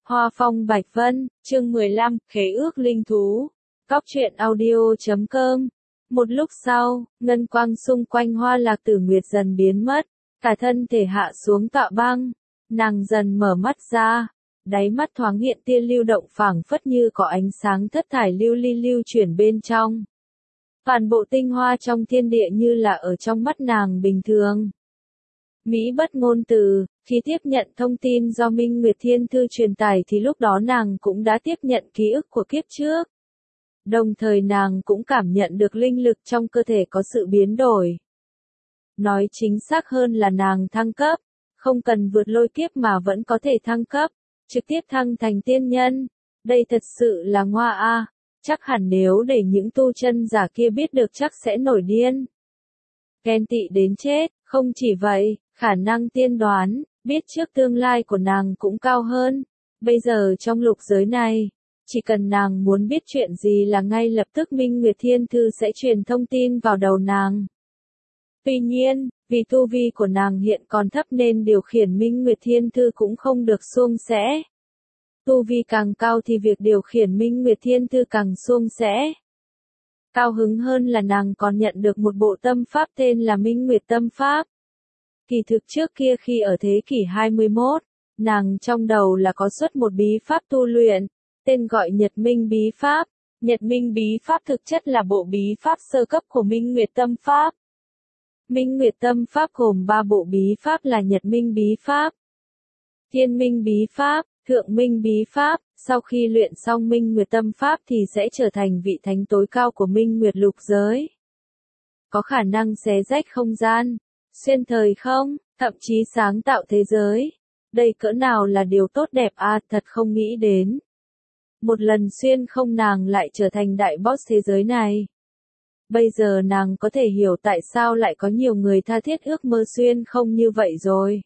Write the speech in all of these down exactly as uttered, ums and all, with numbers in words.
Hoa phong bạch vân, chương mười lăm, khế ước linh thú. Cóc truyện audio chấm com. Một lúc sau, ngân quang xung quanh Hoa Lạc Tử Nguyệt dần biến mất, cả thân thể hạ xuống tọa băng, nàng dần mở mắt ra, đáy mắt thoáng hiện tia lưu động phảng phất như có ánh sáng thất thải lưu ly lưu chuyển bên trong. Toàn bộ tinh hoa trong thiên địa như là ở trong mắt nàng bình thường. Mỹ bất ngôn từ, khi tiếp nhận thông tin do Minh Nguyệt Thiên Thư truyền tải thì lúc đó nàng cũng đã tiếp nhận ký ức của kiếp trước. Đồng thời nàng cũng cảm nhận được linh lực trong cơ thể có sự biến đổi. Nói chính xác hơn là nàng thăng cấp, không cần vượt lôi kiếp mà vẫn có thể thăng cấp, trực tiếp thăng thành tiên nhân. Đây thật sự là ngoa a, chắc hẳn nếu để những tu chân giả kia biết được chắc sẽ nổi điên. Ghen tị đến chết, không chỉ vậy, khả năng tiên đoán, biết trước tương lai của nàng cũng cao hơn. Bây giờ trong lục giới này, chỉ cần nàng muốn biết chuyện gì là ngay lập tức Minh Nguyệt Thiên Thư sẽ truyền thông tin vào đầu nàng. Tuy nhiên, vì tu vi của nàng hiện còn thấp nên điều khiển Minh Nguyệt Thiên Thư cũng không được suôn sẻ. Tu vi càng cao thì việc điều khiển Minh Nguyệt Thiên Thư càng suôn sẻ. Cao hứng hơn là nàng còn nhận được một bộ tâm pháp tên là Minh Nguyệt Tâm Pháp. Kỳ thực trước kia khi ở thế kỷ hai mươi mốt, nàng trong đầu là có xuất một bí pháp tu luyện, tên gọi Nhật Minh Bí Pháp. Nhật Minh Bí Pháp thực chất là bộ bí pháp sơ cấp của Minh Nguyệt Tâm Pháp. Minh Nguyệt Tâm Pháp gồm ba bộ bí pháp là Nhật Minh Bí Pháp, Thiên Minh Bí Pháp, Thượng Minh Bí Pháp. Sau khi luyện xong Minh Nguyệt Tâm Pháp thì sẽ trở thành vị thánh tối cao của Minh Nguyệt lục giới. Có khả năng xé rách không gian, xuyên thời không, thậm chí sáng tạo thế giới. Đây cỡ nào là điều tốt đẹp à, thật không nghĩ đến. Một lần xuyên không nàng lại trở thành đại boss thế giới này. Bây giờ nàng có thể hiểu tại sao lại có nhiều người tha thiết ước mơ xuyên không như vậy rồi.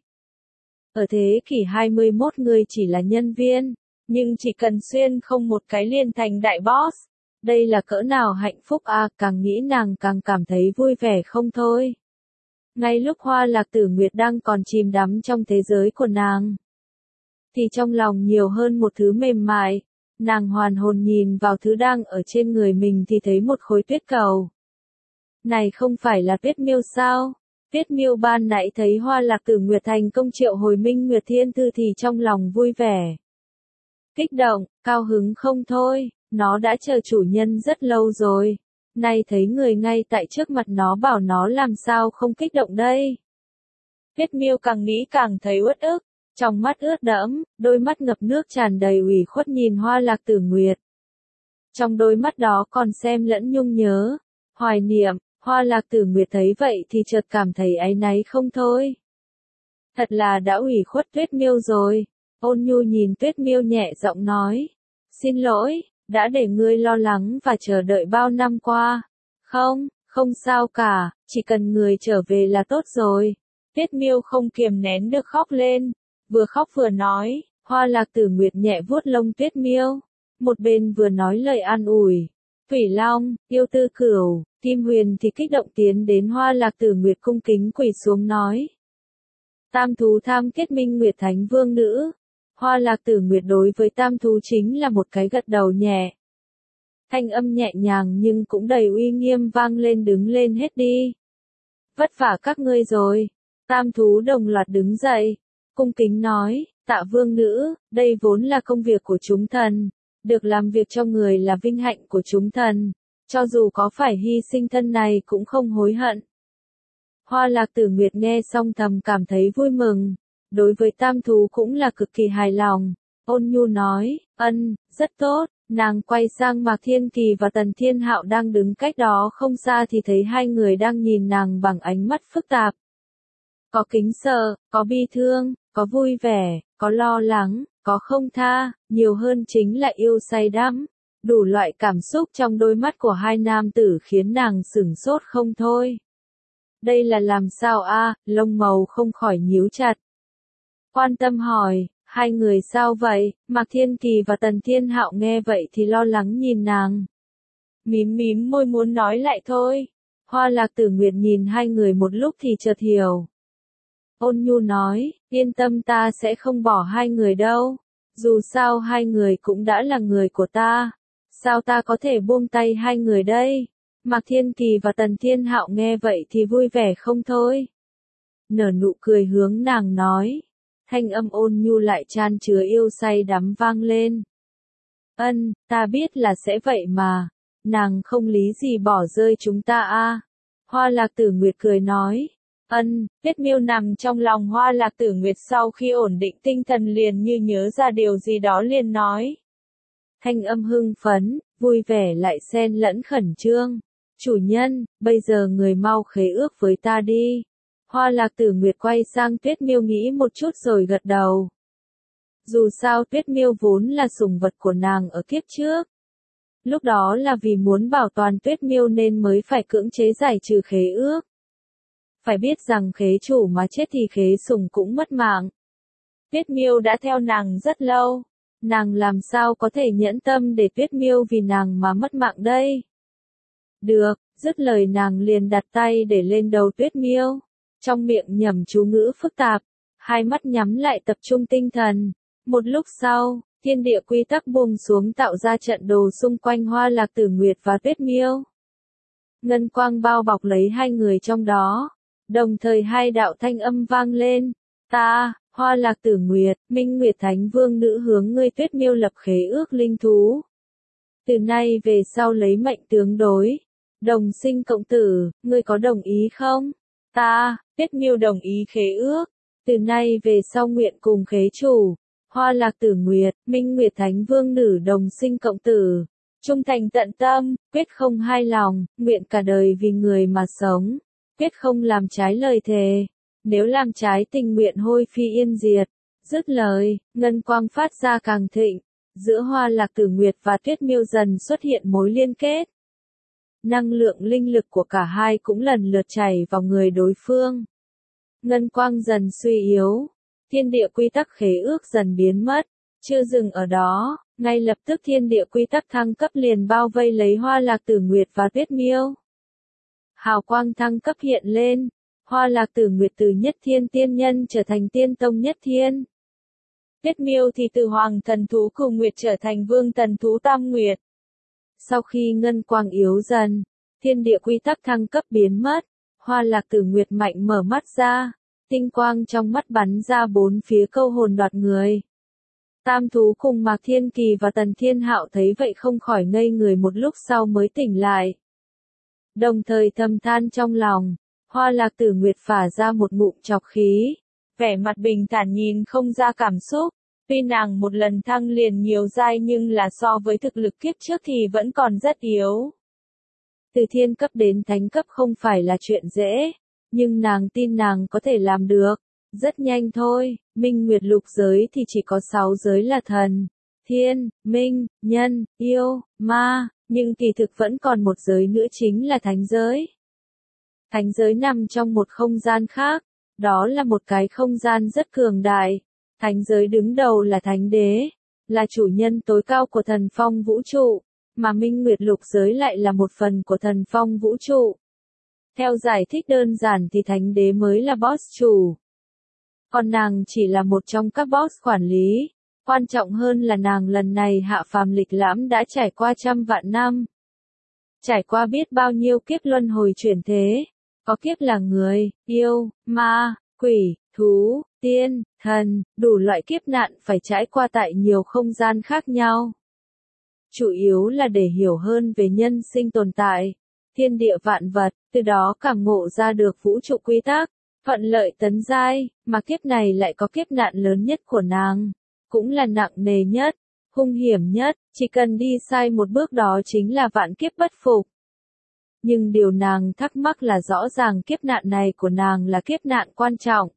Ở thế kỷ hai mươi mốt người chỉ là nhân viên, nhưng chỉ cần xuyên không một cái liền thành đại boss. Đây là cỡ nào hạnh phúc à, càng nghĩ nàng càng cảm thấy vui vẻ không thôi. Ngay lúc Hoa Lạc Tử Nguyệt đang còn chìm đắm trong thế giới của nàng, thì trong lòng nhiều hơn một thứ mềm mại. Nàng hoàn hồn nhìn vào thứ đang ở trên người mình thì thấy một khối tuyết cầu. Này không phải là tuyết miêu sao? Tuyết miêu ban nãy thấy Hoa Lạc Tử Nguyệt thành công triệu hồi Minh Nguyệt Thiên Thư thì trong lòng vui vẻ, kích động, cao hứng không thôi. Nó đã chờ chủ nhân rất lâu rồi. Nay thấy người ngay tại trước mặt nó bảo nó làm sao không kích động đây. Tuyết miêu càng nghĩ càng thấy uất ức. Trong mắt ướt đẫm, đôi mắt ngập nước tràn đầy ủy khuất nhìn Hoa Lạc Tử Nguyệt. Trong đôi mắt đó còn xem lẫn nhung nhớ, hoài niệm. Hoa Lạc Tử Nguyệt thấy vậy thì chợt cảm thấy áy náy không thôi. Thật là đã ủy khuất Tuyết miêu rồi. Ôn nhu nhìn Tuyết miêu nhẹ giọng nói. Xin lỗi, đã để ngươi lo lắng và chờ đợi bao năm qua. Không, không sao cả, chỉ cần người trở về là tốt rồi. Tuyết miêu không kiềm nén được khóc lên. Vừa khóc vừa nói, Hoa Lạc Tử Nguyệt nhẹ vuốt lông Tuyết miêu, một bên vừa nói lời an ủi. Thủy Long, Yêu Tư Cửu, Kim Huyền thì kích động tiến đến Hoa Lạc Tử Nguyệt cung kính quỳ xuống nói. Tam thú tham kết Minh Nguyệt Thánh Vương nữ. Hoa Lạc Tử Nguyệt đối với tam thú chính là một cái gật đầu nhẹ. Thanh âm nhẹ nhàng nhưng cũng đầy uy nghiêm vang lên, đứng lên hết đi. Vất vả các ngươi rồi. Tam thú đồng loạt đứng dậy. Cung kính nói, tạ vương nữ, đây vốn là công việc của chúng thần, được làm việc cho người là vinh hạnh của chúng thần, cho dù có phải hy sinh thân này cũng không hối hận. Hoa Lạc Tử Nguyệt nghe xong thầm cảm thấy vui mừng, đối với tam thú cũng là cực kỳ hài lòng, ôn nhu nói, ân, rất tốt. Nàng quay sang Mạc Thiên Kỳ và Tần Thiên Hạo đang đứng cách đó không xa thì thấy hai người đang nhìn nàng bằng ánh mắt phức tạp. Có kính sợ, có bi thương, có vui vẻ, có lo lắng, có không tha, nhiều hơn chính là yêu say đắm. Đủ loại cảm xúc trong đôi mắt của hai nam tử khiến nàng sửng sốt không thôi. Đây là làm sao a? Lông màu không khỏi nhíu chặt. Quan tâm hỏi, hai người sao vậy? Mạc Thiên Kỳ và Tần Thiên Hạo nghe vậy thì lo lắng nhìn nàng. Mím mím môi muốn nói lại thôi. Hoa Lạc Tử Nguyệt nhìn hai người một lúc thì chợt hiểu. Ôn nhu nói, yên tâm ta sẽ không bỏ hai người đâu. Dù sao hai người cũng đã là người của ta. Sao ta có thể buông tay hai người đây? Mạc Thiên Kỳ và Tần Thiên Hạo nghe vậy thì vui vẻ không thôi. Nở nụ cười hướng nàng nói. Thanh âm ôn nhu lại chan chứa yêu say đắm vang lên. Ân, ta biết là sẽ vậy mà. Nàng không lý gì bỏ rơi chúng ta a. Hoa Lạc Tử Nguyệt cười nói. Ân, Tuyết Miêu nằm trong lòng Hoa Lạc Tử Nguyệt sau khi ổn định tinh thần liền như nhớ ra điều gì đó liền nói. Thanh âm hưng phấn, vui vẻ lại xen lẫn khẩn trương. Chủ nhân, bây giờ người mau khế ước với ta đi. Hoa Lạc Tử Nguyệt quay sang Tuyết Miêu nghĩ một chút rồi gật đầu. Dù sao Tuyết Miêu vốn là sủng vật của nàng ở kiếp trước. Lúc đó là vì muốn bảo toàn Tuyết Miêu nên mới phải cưỡng chế giải trừ khế ước. Phải biết rằng khế chủ mà chết thì khế sủng cũng mất mạng. Tuyết Miêu đã theo nàng rất lâu. Nàng làm sao có thể nhẫn tâm để Tuyết Miêu vì nàng mà mất mạng đây? Được, dứt lời nàng liền đặt tay để lên đầu Tuyết Miêu. Trong miệng nhẩm chú ngữ phức tạp. Hai mắt nhắm lại tập trung tinh thần. Một lúc sau, thiên địa quy tắc buông xuống tạo ra trận đồ xung quanh Hoa Lạc Tử Nguyệt và Tuyết Miêu. Ngân quang bao bọc lấy hai người trong đó. Đồng thời hai đạo thanh âm vang lên. Ta, Hoa Lạc Tử Nguyệt, Minh Nguyệt Thánh Vương nữ hướng ngươi Tuyết Miêu lập khế ước linh thú. Từ nay về sau lấy mệnh tướng đối. Đồng sinh cộng tử, ngươi có đồng ý không? Ta, Tuyết Miêu đồng ý khế ước. Từ nay về sau nguyện cùng khế chủ. Hoa Lạc Tử Nguyệt, Minh Nguyệt Thánh Vương nữ đồng sinh cộng tử. Trung thành tận tâm, quyết không hai lòng, nguyện cả đời vì người mà sống. Quyết không làm trái lời thề. Nếu làm trái tình nguyện hôi phi yên diệt. Dứt lời, ngân quang phát ra càng thịnh. Giữa Hoa Lạc Tử Nguyệt và Tuyết Miêu dần xuất hiện mối liên kết. Năng lượng linh lực của cả hai cũng lần lượt chảy vào người đối phương. Ngân quang dần suy yếu. Thiên địa quy tắc khế ước dần biến mất. Chưa dừng ở đó, ngay lập tức thiên địa quy tắc thăng cấp liền bao vây lấy Hoa Lạc Tử Nguyệt và Tuyết Miêu. Hào quang thăng cấp hiện lên. Hoa Lạc Tử Nguyệt từ nhất thiên tiên nhân trở thành tiên tông nhất thiên. Tuyết Miêu thì từ hoàng thần thú Cửu Nguyệt trở thành vương thần thú Tam Nguyệt. Sau khi ngân quang yếu dần, thiên địa quy tắc thăng cấp biến mất. Hoa Lạc Tử Nguyệt mạnh mở mắt ra. Tinh quang trong mắt bắn ra bốn phía câu hồn đoạt người. Tam thú cùng Mạc Thiên Kỳ và Tần Thiên Hạo thấy vậy không khỏi ngây người một lúc sau mới tỉnh lại. Đồng thời thầm than trong lòng, Hoa Lạc Tử Nguyệt phả ra một ngụm trọc khí. Vẻ mặt bình thản nhìn không ra cảm xúc. Tuy nàng một lần thăng liền nhiều giai nhưng là so với thực lực kiếp trước thì vẫn còn rất yếu. Từ thiên cấp đến thánh cấp không phải là chuyện dễ. Nhưng nàng tin nàng có thể làm được. Rất nhanh thôi, Minh Nguyệt lục giới thì chỉ có sáu giới là thần, thiên, minh, nhân, yêu, ma, nhưng kỳ thực vẫn còn một giới nữa chính là thánh giới. Thánh giới nằm trong một không gian khác, đó là một cái không gian rất cường đại. Thánh giới đứng đầu là thánh đế, là chủ nhân tối cao của thần phong vũ trụ, mà Minh Nguyệt lục giới lại là một phần của thần phong vũ trụ. Theo giải thích đơn giản thì thánh đế mới là boss chủ. Còn nàng chỉ là một trong các boss quản lý. Quan trọng hơn là nàng lần này hạ phàm lịch lãm đã trải qua trăm vạn năm. Trải qua biết bao nhiêu kiếp luân hồi chuyển thế. Có kiếp là người, yêu, ma, quỷ, thú, tiên, thần, đủ loại kiếp nạn phải trải qua tại nhiều không gian khác nhau. Chủ yếu là để hiểu hơn về nhân sinh tồn tại, thiên địa vạn vật, từ đó cảm ngộ ra được vũ trụ quy tắc, thuận lợi tấn giai, mà kiếp này lại có kiếp nạn lớn nhất của nàng, cũng là nặng nề nhất, hung hiểm nhất, chỉ cần đi sai một bước đó chính là vạn kiếp bất phục. Nhưng điều nàng thắc mắc là rõ ràng kiếp nạn này của nàng là kiếp nạn quan trọng.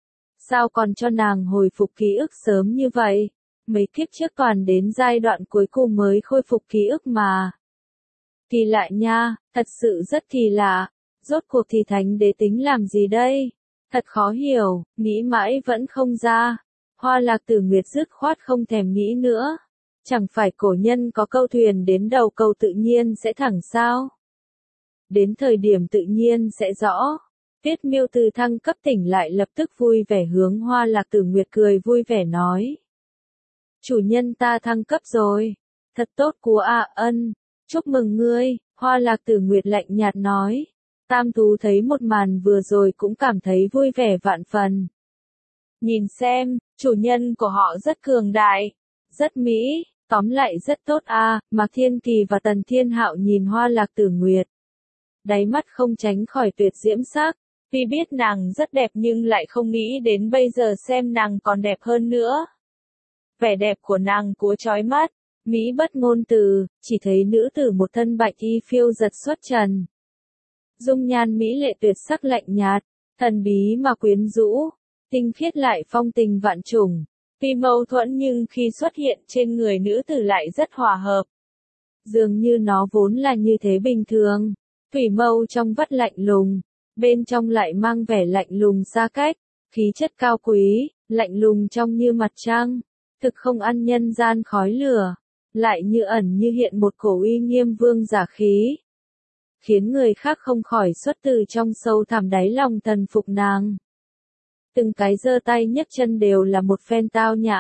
Sao còn cho nàng hồi phục ký ức sớm như vậy? Mấy kiếp trước toàn đến giai đoạn cuối cùng mới khôi phục ký ức mà. Kỳ lạ nha, thật sự rất kỳ lạ. Rốt cuộc thì thánh đế tính làm gì đây? Thật khó hiểu, nghĩ mãi vẫn không ra. Hoa Lạc Tử Nguyệt dứt khoát không thèm nghĩ nữa. Chẳng phải cổ nhân có câu thuyền đến đầu cầu tự nhiên sẽ thẳng sao? Đến thời điểm tự nhiên sẽ rõ. Tuyết Miêu từ thăng cấp tỉnh lại lập tức vui vẻ hướng Hoa Lạc Tử Nguyệt cười vui vẻ nói. chủ nhân ta thăng cấp rồi. Thật tốt của A Ân, chúc mừng ngươi, Hoa Lạc Tử Nguyệt lạnh nhạt nói. Tam thú thấy một màn vừa rồi cũng cảm thấy vui vẻ vạn phần. Nhìn xem, chủ nhân của họ rất cường đại, rất mỹ, tóm lại rất tốt a. À. Mạc Thiên Kỳ và Tần Thiên Hạo nhìn Hoa Lạc Tử Nguyệt. Đáy mắt không tránh khỏi tuyệt diễm sắc, tuy biết nàng rất đẹp nhưng lại không nghĩ đến bây giờ xem nàng còn đẹp hơn nữa. Vẻ đẹp của nàng cúa chói mắt, mỹ bất ngôn từ, chỉ thấy nữ tử một thân bạch y phiêu giật xuất trần. Dung nhan mỹ lệ tuyệt sắc lạnh nhạt, thần bí mà quyến rũ, tinh khiết lại phong tình vạn trùng. Tuy mâu thuẫn nhưng khi xuất hiện trên người nữ tử lại rất hòa hợp. Dường như nó vốn là như thế bình thường. Thủy mâu trong vắt lạnh lùng, bên trong lại mang vẻ lạnh lùng xa cách, khí chất cao quý, lạnh lùng trong như mặt trăng, thực không ăn nhân gian khói lửa, lại như ẩn như hiện một cổ uy nghiêm vương giả khí. Khiến người khác không khỏi xuất từ trong sâu thẳm đáy lòng thần phục nàng. Từng cái giơ tay nhấc chân đều là một phen tao nhã.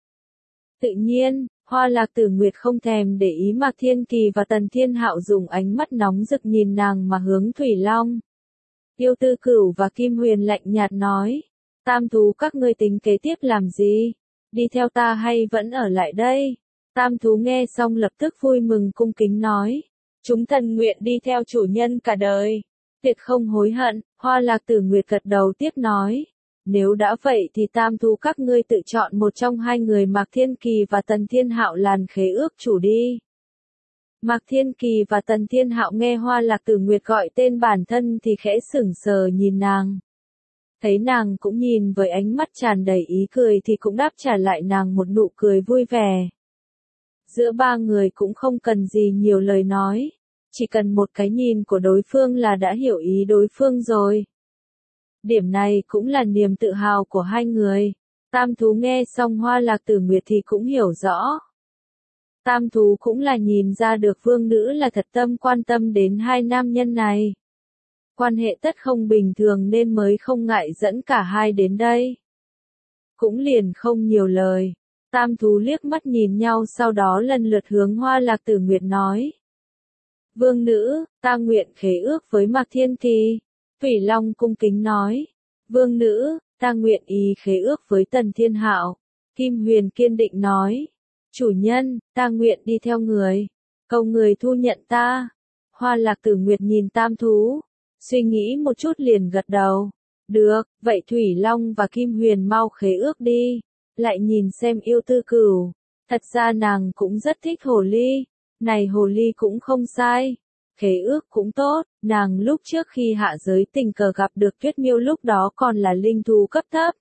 Tự nhiên, Hoa Lạc Tử Nguyệt không thèm để ý Mạc Thiên Kỳ và Tần Thiên Hạo dùng ánh mắt nóng rực nhìn nàng mà hướng Thủy Long. Yêu Tư Cửu và Kim Huyền lạnh nhạt nói, tam thú các ngươi tính kế tiếp làm gì? Đi theo ta hay vẫn ở lại đây? Tam thú nghe xong lập tức vui mừng cung kính nói, chúng thần nguyện đi theo chủ nhân cả đời, tuyệt không hối hận. Hoa Lạc Tử Nguyệt gật đầu tiếp nói, nếu đã vậy thì tam thú các ngươi tự chọn một trong hai người Mạc Thiên Kỳ và Tần Thiên Hạo làm khế ước chủ đi. Mạc Thiên Kỳ và Tần Thiên Hạo nghe Hoa Lạc Tử Nguyệt gọi tên bản thân thì khẽ sững sờ nhìn nàng. Thấy nàng cũng nhìn với ánh mắt tràn đầy ý cười thì cũng đáp trả lại nàng một nụ cười vui vẻ. Giữa ba người cũng không cần gì nhiều lời nói, chỉ cần một cái nhìn của đối phương là đã hiểu ý đối phương rồi. Điểm này cũng là niềm tự hào của hai người. Tam thú nghe xong Hoa Lạc Tử Nguyệt thì cũng hiểu rõ. Tam thú cũng là nhìn ra được vương nữ là thật tâm quan tâm đến hai nam nhân này. Quan hệ tất không bình thường nên mới không ngại dẫn cả hai đến đây. Cũng liền không nhiều lời. Tam thú liếc mắt nhìn nhau sau đó lần lượt hướng Hoa Lạc Tử Nguyệt nói. Vương nữ, ta nguyện khế ước với Mạc Thiên Kỳ. Thủy Long cung kính nói. Vương nữ, ta nguyện ý khế ước với Tần Thiên Hạo. Kim Huyền kiên định nói. Chủ nhân, ta nguyện đi theo người. Cầu người thu nhận ta. Hoa Lạc Tử Nguyệt nhìn tam thú. Suy nghĩ một chút liền gật đầu. Được, vậy Thủy Long và Kim Huyền mau khế ước đi. Lại nhìn xem Yêu Tư Cửu. Thật ra nàng cũng rất thích hồ ly. Này hồ ly cũng không sai. Khế ước cũng tốt, nàng lúc trước khi hạ giới tình cờ gặp được Tuyết Miêu lúc đó còn là linh thú cấp thấp.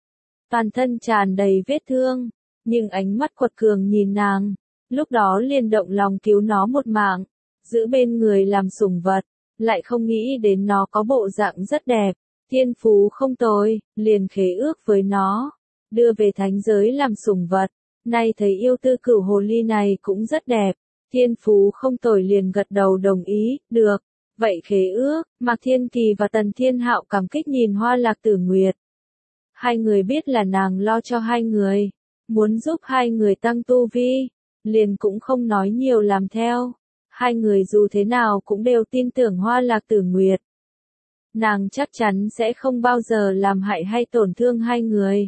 Toàn thân tràn đầy vết thương, nhưng ánh mắt quật cường nhìn nàng, lúc đó liền động lòng cứu nó một mạng, giữ bên người làm sủng vật, lại không nghĩ đến nó có bộ dạng rất đẹp, thiên phú không tồi, liền khế ước với nó, đưa về thánh giới làm sủng vật. Nay thấy Yêu Tư Cửu hồ ly này cũng rất đẹp. Thiên phú không tồi liền gật đầu đồng ý, được, vậy khế ước. Mạc Thiên Kỳ và Tần Thiên Hạo cảm kích nhìn Hoa Lạc Tử Nguyệt. Hai người biết là nàng lo cho hai người, muốn giúp hai người tăng tu vi, liền cũng không nói nhiều làm theo. Hai người dù thế nào cũng đều tin tưởng Hoa Lạc Tử Nguyệt. Nàng chắc chắn sẽ không bao giờ làm hại hay tổn thương hai người.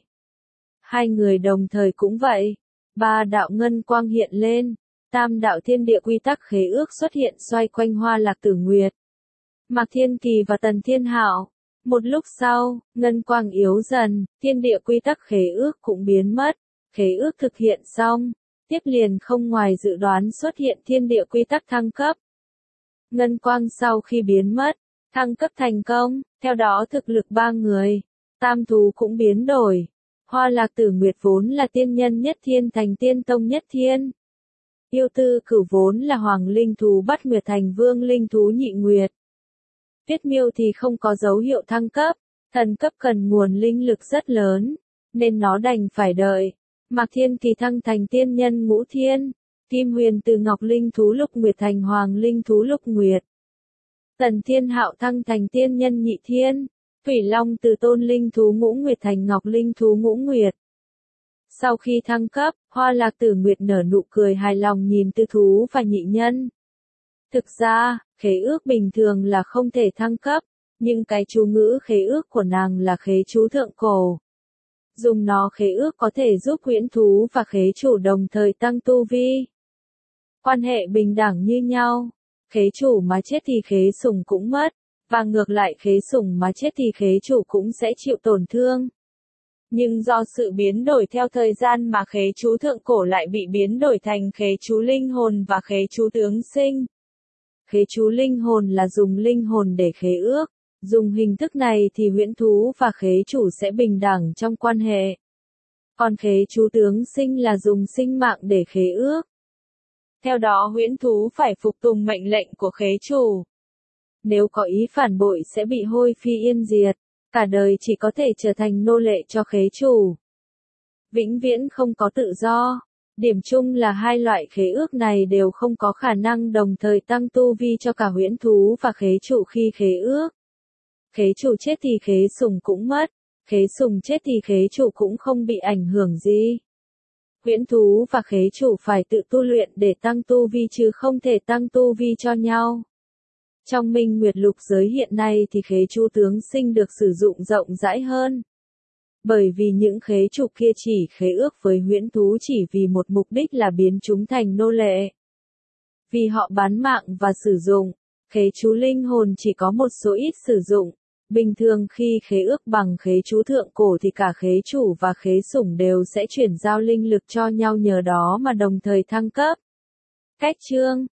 Hai người đồng thời cũng vậy. Ba đạo ngân quang hiện lên. Tam đạo thiên địa quy tắc khế ước xuất hiện xoay quanh Hoa Lạc Tử Nguyệt. Mạc Thiên Kỳ và Tần Thiên Hạo. Một lúc sau, ngân quang yếu dần, thiên địa quy tắc khế ước cũng biến mất. Khế ước thực hiện xong, tiếp liền không ngoài dự đoán xuất hiện thiên địa quy tắc thăng cấp. Ngân quang sau khi biến mất, thăng cấp thành công, theo đó thực lực ba người, tam thú cũng biến đổi. Hoa Lạc Tử Nguyệt vốn là tiên nhân nhất thiên thành tiên tông nhất thiên. Yêu Tư Cửu vốn là hoàng linh thú bắt nguyệt thành vương linh thú nhị nguyệt. Tuyết Miêu thì không có dấu hiệu thăng cấp, thần cấp cần nguồn linh lực rất lớn, nên nó đành phải đợi. Mạc Thiên Kỳ thăng thành tiên nhân ngũ thiên, Kim Huyền từ ngọc linh thú lục nguyệt thành hoàng linh thú lục nguyệt. Tần Thiên Hạo thăng thành tiên nhân nhị thiên, Thủy Long từ tôn linh thú ngũ nguyệt thành ngọc linh thú ngũ nguyệt. Sau khi thăng cấp, Hoa Lạc Tử Nguyệt nở nụ cười hài lòng nhìn Tư Thú và Nhị Nhân. Thực ra, khế ước bình thường là không thể thăng cấp, nhưng cái chú ngữ khế ước của nàng là khế chú thượng cổ. Dùng nó khế ước có thể giúp huyễn thú và khế chủ đồng thời tăng tu vi. Quan hệ bình đẳng như nhau, khế chủ mà chết thì khế sủng cũng mất, và ngược lại khế sủng mà chết thì khế chủ cũng sẽ chịu tổn thương. Nhưng do sự biến đổi theo thời gian mà khế chú thượng cổ lại bị biến đổi thành khế chú linh hồn và khế chú tướng sinh. Khế chú linh hồn là dùng linh hồn để khế ước, dùng hình thức này thì huyễn thú và khế chủ sẽ bình đẳng trong quan hệ. Còn khế chú tướng sinh là dùng sinh mạng để khế ước. Theo đó huyễn thú phải phục tùng mệnh lệnh của khế chủ. Nếu có ý phản bội sẽ bị hôi phi yên diệt, cả đời chỉ có thể trở thành nô lệ cho khế chủ. Vĩnh viễn không có tự do. Điểm chung là hai loại khế ước này đều không có khả năng đồng thời tăng tu vi cho cả huyễn thú và khế chủ khi khế ước. Khế chủ chết thì khế sủng cũng mất, khế sủng chết thì khế chủ cũng không bị ảnh hưởng gì. Huyễn thú và khế chủ phải tự tu luyện để tăng tu vi chứ không thể tăng tu vi cho nhau. Trong Minh Nguyệt Lục giới hiện nay thì khế chú tướng sinh được sử dụng rộng rãi hơn. Bởi vì những khế chủ kia chỉ khế ước với huyễn thú chỉ vì một mục đích là biến chúng thành nô lệ. Vì họ bán mạng và sử dụng, khế chú linh hồn chỉ có một số ít sử dụng. Bình thường khi khế ước bằng khế chú thượng cổ thì cả khế chủ và khế sủng đều sẽ chuyển giao linh lực cho nhau nhờ đó mà đồng thời thăng cấp. Cách chương